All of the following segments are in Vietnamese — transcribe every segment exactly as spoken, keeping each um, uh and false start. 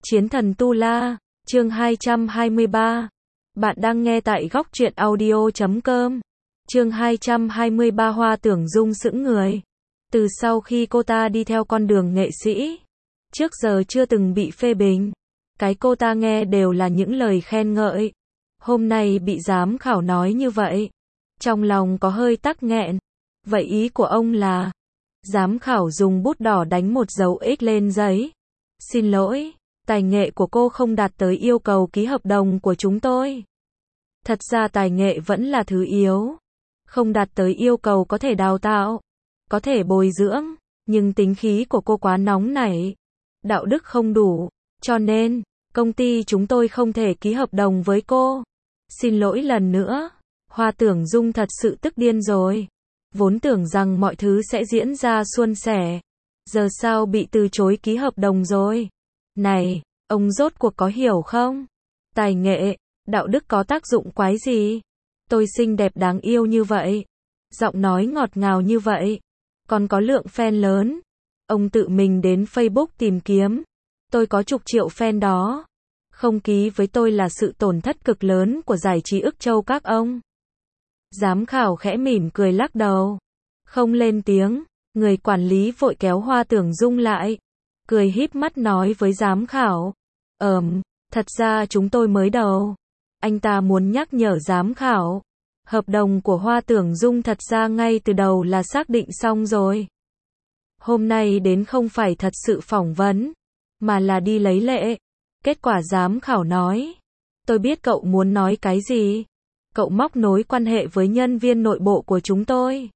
Chiến thần Tu La, chương hai trăm hai mươi ba. Bạn đang nghe tại góc truyện audio chấm com. Chương hai trăm hai mươi ba. Hoa Tưởng Dung sững người. Từ sau khi cô ta đi theo con đường nghệ sĩ, trước giờ chưa từng bị phê bình. Cái cô ta nghe đều là những lời khen ngợi. Hôm nay bị giám khảo nói như vậy, trong lòng có hơi tắc nghẹn. Vậy ý của ông là? Giám khảo dùng bút đỏ đánh một dấu X lên giấy. Xin lỗi, tài nghệ của cô không đạt tới yêu cầu ký hợp đồng của chúng tôi. Thật ra tài nghệ vẫn là thứ yếu. Không đạt tới yêu cầu có thể đào tạo, có thể bồi dưỡng, nhưng tính khí của cô quá nóng nảy, đạo đức không đủ, cho nên, công ty chúng tôi không thể ký hợp đồng với cô. Xin lỗi lần nữa. Hoa Tưởng Dung thật sự tức điên rồi. Vốn tưởng rằng mọi thứ sẽ diễn ra suôn sẻ. Giờ sao bị từ chối ký hợp đồng rồi? Này, ông rốt cuộc có hiểu không? Tài nghệ, đạo đức có tác dụng quái gì? Tôi xinh đẹp đáng yêu như vậy, giọng nói ngọt ngào như vậy, còn có lượng fan lớn. Ông tự mình đến Facebook tìm kiếm. Tôi có chục triệu fan đó. Không ký với tôi là sự tổn thất cực lớn của giải trí Ức Châu các ông. Giám khảo khẽ mỉm cười lắc đầu, không lên tiếng. Người quản lý vội kéo Hoa Tưởng Dung lại, cười híp mắt nói với giám khảo. Ờm, thật ra chúng tôi mới đầu. Anh ta muốn nhắc nhở giám khảo. Hợp đồng của Hoa Tưởng Dung thật ra ngay từ đầu là xác định xong rồi. Hôm nay đến không phải thật sự phỏng vấn, mà là đi lấy lệ. Kết quả giám khảo nói. Tôi biết cậu muốn nói cái gì. Cậu móc nối quan hệ với nhân viên nội bộ của chúng tôi,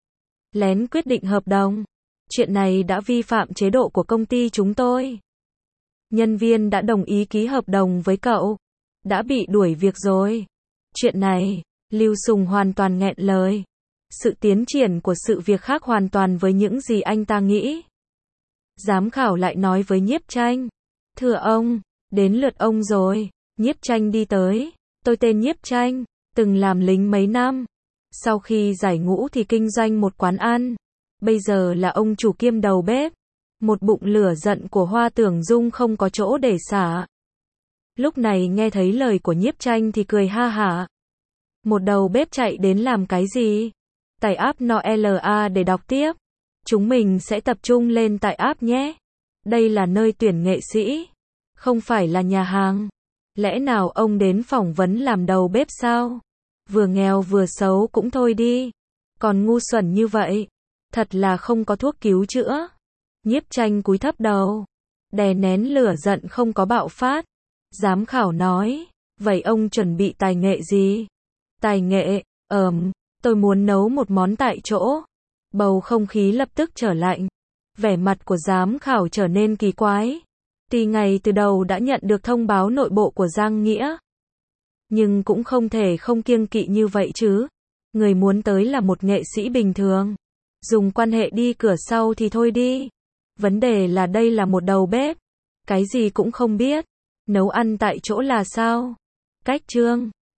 lén quyết định hợp đồng. Chuyện này đã vi phạm chế độ của công ty chúng tôi. Nhân viên đã đồng ý ký hợp đồng với cậu, đã bị đuổi việc rồi. Chuyện này, Lưu Sùng hoàn toàn nghẹn lời. Sự tiến triển của sự việc khác hoàn toàn với những gì anh ta nghĩ. Giám khảo lại nói với Nhiếp Tranh. Thưa ông, đến lượt ông rồi. Nhiếp Tranh đi tới. Tôi tên Nhiếp Tranh, từng làm lính mấy năm. Sau khi giải ngũ thì kinh doanh một quán ăn. Bây giờ là ông chủ kiêm đầu bếp. Một bụng lửa giận của Hoa Tưởng Dung không có chỗ để xả. Lúc này nghe thấy lời của Nhiếp Tranh thì cười ha hả. Một đầu bếp chạy đến làm cái gì? Tải app Noela để đọc tiếp. Chúng mình sẽ tập trung lên tại app nhé. Đây là nơi tuyển nghệ sĩ, không phải là nhà hàng. Lẽ nào ông đến phỏng vấn làm đầu bếp sao? Vừa nghèo vừa xấu cũng thôi đi, còn ngu xuẩn như vậy, thật là không có thuốc cứu chữa. Nhiếp Tranh cúi thấp đầu, đè nén lửa giận không có bạo phát. Giám khảo nói, vậy ông chuẩn bị tài nghệ gì? Tài nghệ, ờm, tôi muốn nấu một món tại chỗ. Bầu không khí lập tức trở lạnh. Vẻ mặt của giám khảo trở nên kỳ quái. Tuy ngay từ đầu đã nhận được thông báo nội bộ của Giang Nghĩa, nhưng cũng không thể không kiêng kỵ như vậy chứ. Người muốn tới là một nghệ sĩ bình thường, dùng quan hệ đi cửa sau thì thôi đi. Vấn đề là đây là một đầu bếp, cái gì cũng không biết, nấu ăn tại chỗ là sao? Cách chương